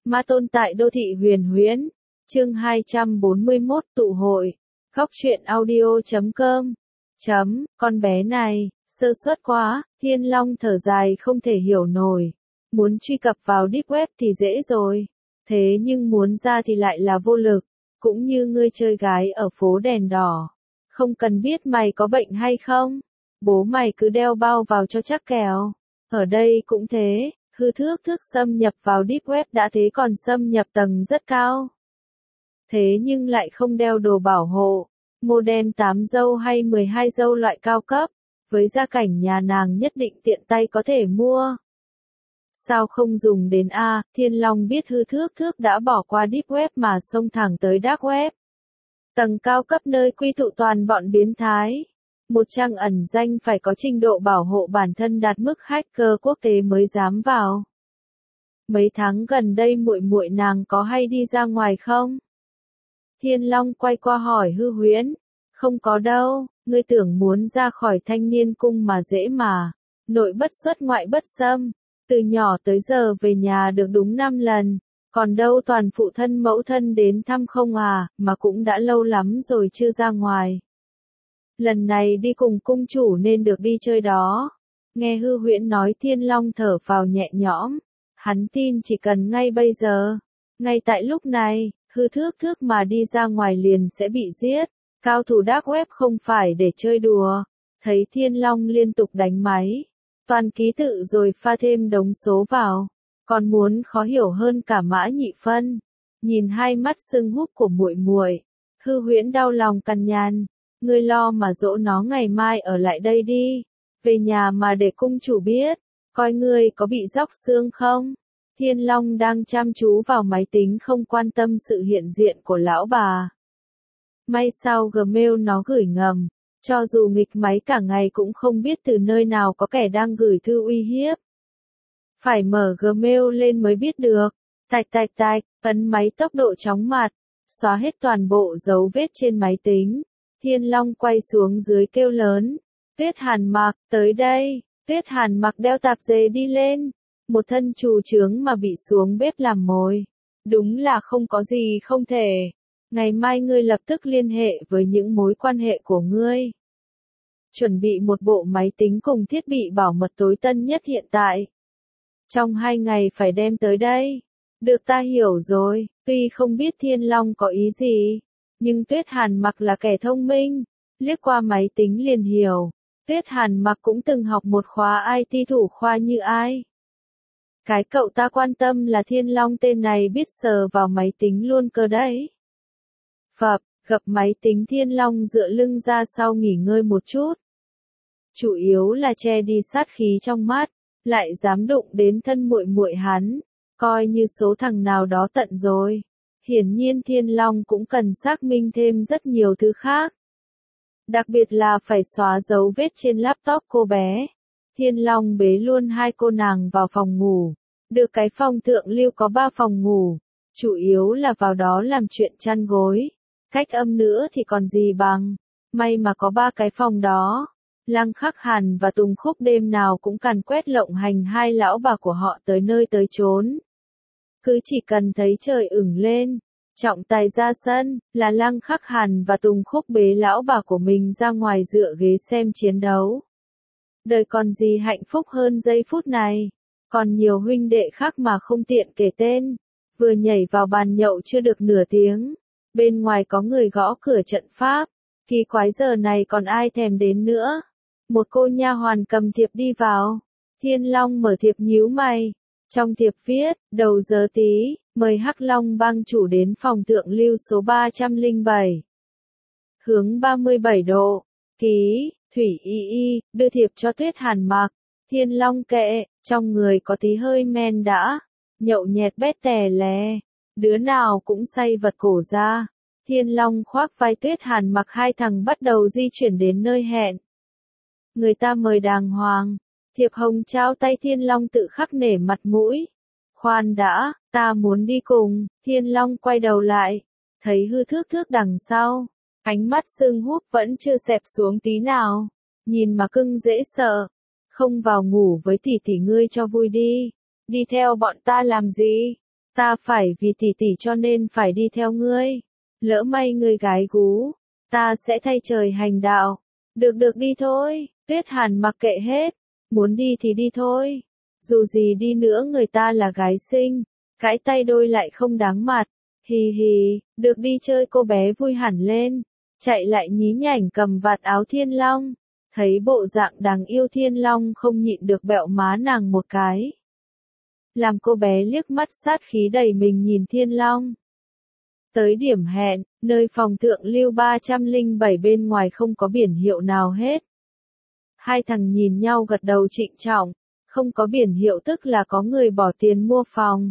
Ma tôn tại đô thị huyền huyễn. Chương 241 tụ hội. Góc truyện audio.com. Con bé này, sơ suất quá, Thiên Long thở dài không thể hiểu nổi. Muốn truy cập vào deep web thì dễ rồi. Thế nhưng muốn ra thì lại là vô lực. Cũng như ngươi chơi gái ở phố đèn đỏ. Không cần biết mày có bệnh hay không. Bố mày cứ đeo bao vào cho chắc kèo. Ở đây cũng thế. Hư thước xâm nhập vào deep web đã thế còn xâm nhập tầng rất cao. Thế nhưng lại không đeo đồ bảo hộ, modem 8 dâu hay 12 dâu loại cao cấp, với gia cảnh nhà nàng nhất định tiện tay có thể mua. Sao không dùng đến A, Thiên Long biết hư thước đã bỏ qua deep web mà xông thẳng tới dark web. Tầng cao cấp nơi quy tụ toàn bọn biến thái. Một trang ẩn danh phải có trình độ bảo hộ bản thân đạt mức hacker quốc tế mới dám vào. Mấy tháng gần đây muội nàng có hay đi ra ngoài không? Thiên Long quay qua hỏi Hư Huyễn. Không có đâu, ngươi tưởng muốn ra khỏi Thanh Niên Cung mà dễ mà. Nội bất xuất ngoại bất xâm. Từ nhỏ tới giờ về nhà được đúng 5 lần. Còn đâu toàn phụ thân mẫu thân đến thăm không à, mà cũng đã lâu lắm rồi chưa ra ngoài. Lần này đi cùng cung chủ nên được đi chơi đó. Nghe Hư Huyễn nói Thiên Long thở phào nhẹ nhõm. Hắn tin chỉ cần ngay bây giờ. Ngay tại lúc này, hư thước mà đi ra ngoài liền sẽ bị giết. Cao thủ dark web không phải để chơi đùa. Thấy Thiên Long liên tục đánh máy. Toàn ký tự rồi pha thêm đống số vào. Còn muốn khó hiểu hơn cả Mã Nhị Phân. Nhìn hai mắt sưng húp của muội. Hư Huyễn đau lòng cằn nhằn. Ngươi lo mà dỗ nó ngày mai ở lại đây đi. Về nhà mà để cung chủ biết. Coi ngươi có bị róc xương không? Thiên Long đang chăm chú vào máy tính không quan tâm sự hiện diện của lão bà. May sao Gmail nó gửi ngầm. Cho dù nghịch máy cả ngày cũng không biết từ nơi nào có kẻ đang gửi thư uy hiếp. Phải mở Gmail lên mới biết được. Tạch, ấn máy tốc độ chóng mặt. Xóa hết toàn bộ dấu vết trên máy tính. Thiên Long quay xuống dưới kêu lớn. Tuyết Hàn Mặc, tới đây. Tuyết Hàn Mặc đeo tạp dề đi lên. Một thân trù trướng mà bị xuống bếp làm mồi. Đúng là không có gì không thể. Ngày mai ngươi lập tức liên hệ với những mối quan hệ của ngươi. Chuẩn bị một bộ máy tính cùng thiết bị bảo mật tối tân nhất hiện tại. Trong 2 ngày phải đem tới đây. Được, ta hiểu rồi, tuy không biết Thiên Long có ý gì. Nhưng Tuyết Hàn Mặc là kẻ thông minh. Liếc qua máy tính liền hiểu. Tuyết Hàn Mặc cũng từng học một khóa IT thủ khoa như ai. Cái cậu ta quan tâm là Thiên Long tên này biết sờ vào máy tính luôn cơ đấy. Phập, gập máy tính Thiên Long dựa lưng ra sau nghỉ ngơi một chút. Chủ yếu là che đi sát khí trong mắt, lại dám đụng đến thân muội hắn, coi như số thằng nào đó tận rồi. Hiển nhiên Thiên Long cũng cần xác minh thêm rất nhiều thứ khác. Đặc biệt là phải xóa dấu vết trên laptop cô bé. Thiên Long bế luôn 2 cô nàng vào phòng ngủ. Được cái phòng thượng lưu có 3 phòng ngủ. Chủ yếu là vào đó làm chuyện chăn gối. Cách âm nữa thì còn gì bằng. May mà có 3 cái phòng đó. Lăng Khắc Hàn và Tùng Khúc đêm nào cũng càn quét lộng hành 2 lão bà của họ tới nơi tới chốn. Cứ chỉ cần thấy trời ửng lên. Trọng tài ra sân, là Lăng Khắc Hàn và Tùng Khúc bế lão bà của mình ra ngoài dựa ghế xem chiến đấu. Đời còn gì hạnh phúc hơn giây phút này. Còn nhiều huynh đệ khác mà không tiện kể tên. Vừa nhảy vào bàn nhậu chưa được nửa tiếng. Bên ngoài có người gõ cửa trận pháp. Kỳ quái giờ này còn ai thèm đến nữa. Một cô nha hoàn cầm thiệp đi vào. Thiên Long mở thiệp nhíu mày. Trong thiệp viết, đầu giờ tí, mời Hắc Long bang chủ đến phòng thượng lưu số 307. Hướng 37 độ. Ký, Thủy Y, đưa thiệp cho Tuyết Hàn Mặc. Thiên Long kệ, trong người có tí hơi men đã. Nhậu nhẹt bét tè lè. Đứa nào cũng say vật cổ ra. Thiên Long khoác vai Tuyết Hàn Mặc, 2 thằng bắt đầu di chuyển đến nơi hẹn. Người ta mời đàng hoàng. Thiệp hồng trao tay Thiên Long tự khắc nể mặt mũi. Khoan đã, ta muốn đi cùng. Thiên Long quay đầu lại. Thấy hư thước đằng sau. Ánh mắt sưng húp vẫn chưa xẹp xuống tí nào. Nhìn mà cưng dễ sợ. Không vào ngủ với tỷ tỷ ngươi cho vui đi. Đi theo bọn ta làm gì? Ta phải vì tỷ tỷ cho nên phải đi theo ngươi. Lỡ may ngươi gái gú, ta sẽ thay trời hành đạo. Được được đi thôi, Tuyết Hàn mặc kệ hết. Muốn đi thì đi thôi. Dù gì đi nữa người ta là gái xinh, cãi tay đôi lại không đáng mặt. Hì hì, được đi chơi cô bé vui hẳn lên. Chạy lại nhí nhảnh cầm vạt áo Thiên Long. Thấy bộ dạng đáng yêu Thiên Long không nhịn được bẹo má nàng một cái. Làm cô bé liếc mắt sát khí đầy mình nhìn Thiên Long. Tới điểm hẹn, nơi phòng thượng lưu 307 bên ngoài không có biển hiệu nào hết. Hai thằng nhìn nhau gật đầu trịnh trọng, không có biển hiệu tức là có người bỏ tiền mua phòng.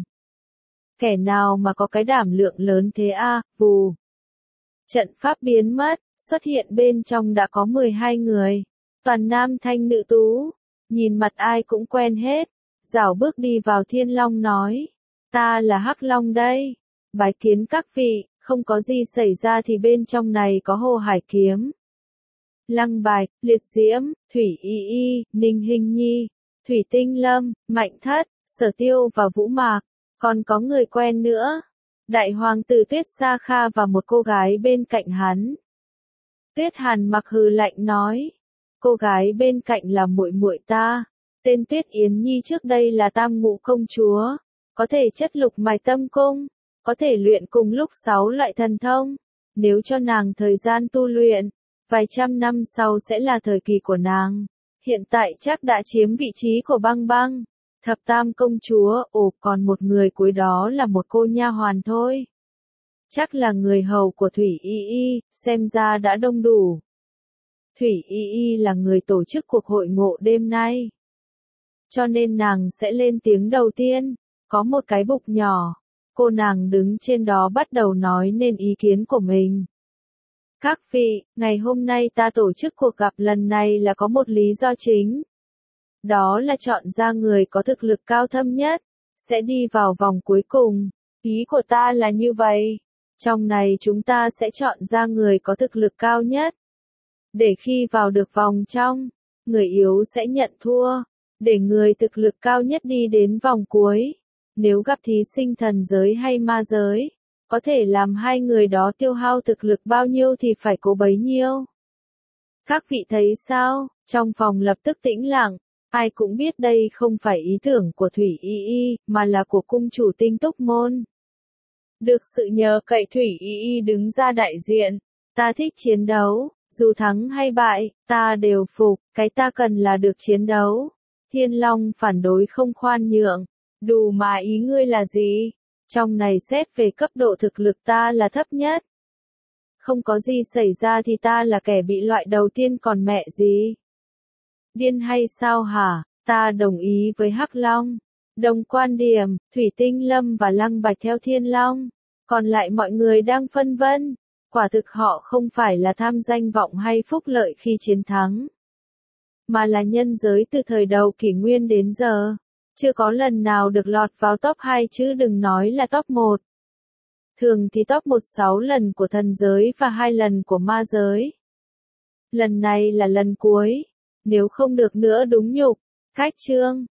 Kẻ nào mà có cái đảm lượng lớn thế a, vù. Trận pháp biến mất, xuất hiện bên trong đã có 12 người. Toàn nam thanh nữ tú, nhìn mặt ai cũng quen hết. Dảo bước đi vào Thiên Long nói, ta là Hắc Long đây. Bái kiến các vị, không có gì xảy ra thì bên trong này có Hồ Hải Kiếm, Lăng Bạch, Liệt Diễm, Thủy Y Y, Ninh Hinh Nhi, Thủy Tinh Lâm, Mạnh Thất, Sở Tiêu và Vũ Mạc. Còn có người quen nữa. Đại hoàng tử Tuyết Sa Kha và một cô gái bên cạnh hắn. Tuyết Hàn mặc hừ lạnh nói, cô gái bên cạnh là muội muội ta. Tên Tuyết Yến Nhi trước đây là Tam Ngũ công chúa, có thể chất lục mài tâm cung, có thể luyện cùng lúc 6 loại thần thông. Nếu cho nàng thời gian tu luyện, vài trăm năm sau sẽ là thời kỳ của nàng. Hiện tại chắc đã chiếm vị trí của Băng Băng, Thập Tam công chúa. Ồ, còn một người cuối đó là một cô nha hoàn thôi. Chắc là người hầu của Thủy Y Y, xem ra đã đông đủ. Thủy Y Y là người tổ chức cuộc hội ngộ đêm nay, cho nên nàng sẽ lên tiếng đầu tiên. Có một cái bục nhỏ, cô nàng đứng trên đó bắt đầu nói nên ý kiến của mình. Các vị, ngày hôm nay ta tổ chức cuộc gặp lần này là có một lý do chính. Đó là chọn ra người có thực lực cao thâm nhất, sẽ đi vào vòng cuối cùng. Ý của ta là như vậy. Trong này chúng ta sẽ chọn ra người có thực lực cao nhất. Để khi vào được vòng trong, người yếu sẽ nhận thua. Để người thực lực cao nhất đi đến vòng cuối. Nếu gặp thí sinh thần giới hay ma giới, có thể làm hai người đó tiêu hao thực lực bao nhiêu thì phải cố bấy nhiêu. Các vị thấy sao? Trong phòng lập tức tĩnh lặng. Ai cũng biết đây không phải ý tưởng của Thủy Y Y, mà là của cung chủ Tinh Túc Môn. Được sự nhờ cậy Thủy Y Y đứng ra đại diện. Ta thích chiến đấu, dù thắng hay bại, ta đều phục, cái ta cần là được chiến đấu. Thiên Long phản đối không khoan nhượng. Đủ mà ý ngươi là gì? Trong này xét về cấp độ thực lực ta là thấp nhất. Không có gì xảy ra thì ta là kẻ bị loại đầu tiên còn mẹ gì. Điên hay sao hả? Ta đồng ý với Hắc Long. Đồng quan điểm, Thủy Tinh Lâm và Lăng Bạch theo Thiên Long. Còn lại mọi người đang phân vân. Quả thực họ không phải là tham danh vọng hay phúc lợi khi chiến thắng, mà là nhân giới từ thời đầu kỷ nguyên đến giờ. Chưa có lần nào được lọt vào top 2 chứ đừng nói là top 1. Thường thì top 1 6 lần của thần giới và 2 lần của ma giới. Lần này là lần cuối. Nếu không được nữa đúng nhục. Cách chương.